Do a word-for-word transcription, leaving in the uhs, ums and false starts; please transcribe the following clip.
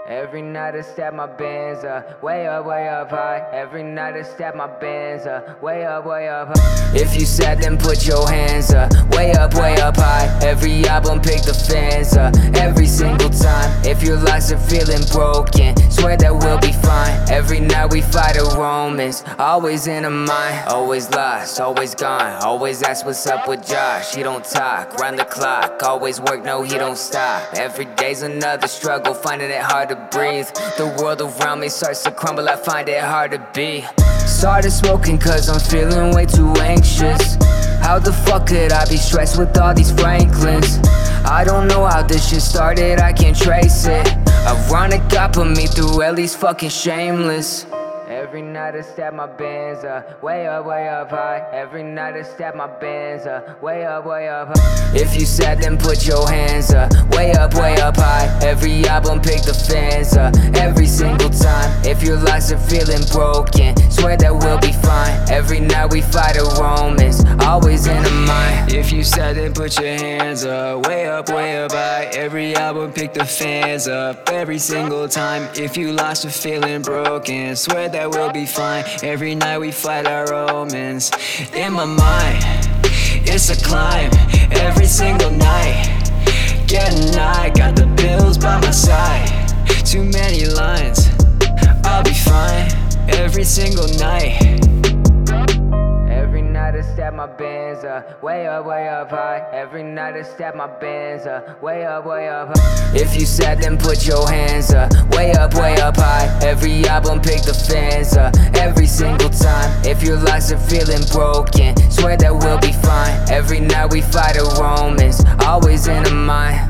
Every night I step my Benz up, way up, way up high. Every night I step my Benz up, way up, way up high. If you sad, then put your hands up, way up, way up high. Every album pick the fans up, every single time. If your lives are feeling broken, swear that we'll be fine. Every night we fight a romance, always in a mind. Always lost, always gone, always ask what's up with Josh. He don't talk, round the clock, always work, no he don't stop. Every day's another struggle, finding it hard to breathe. The world around me starts to crumble, I find it hard to be. Started smoking cause I'm feeling way too anxious. How the fuck could I be stressed with all these Franklins? I don't know how this shit started, I can't trace it. Ironic God put me through at least fucking shameless. Every night I step my Benz up, way up, way up high. Every night I step my Benz up, way up, way up high. If you sad, then put your hands up, way up, way up high. Every album pick the fans up, every single time. If your lives are feeling broken, swear that we'll be fine. Every night we fight a romance, always in a mind. If you sad, then put your hands up, way up, way up high. Every album pick the fans up, every single time. If you lost or feeling broken, swear that we'll be fine. Every night we fight our romance. In my mind, it's a climb. Every single night, getting high, got the bills by my side. Too many lines, I'll be fine. Every single night. Every night I step my Benz up, way up, way up high. Every night I step my Benz up, way up, way up high. If you sad, then put your hands up, way up, way up high. Every album pick the fans up, every single time. If your lives are feeling broken, swear that we'll be fine. Every night we fight a romance, always in a mind.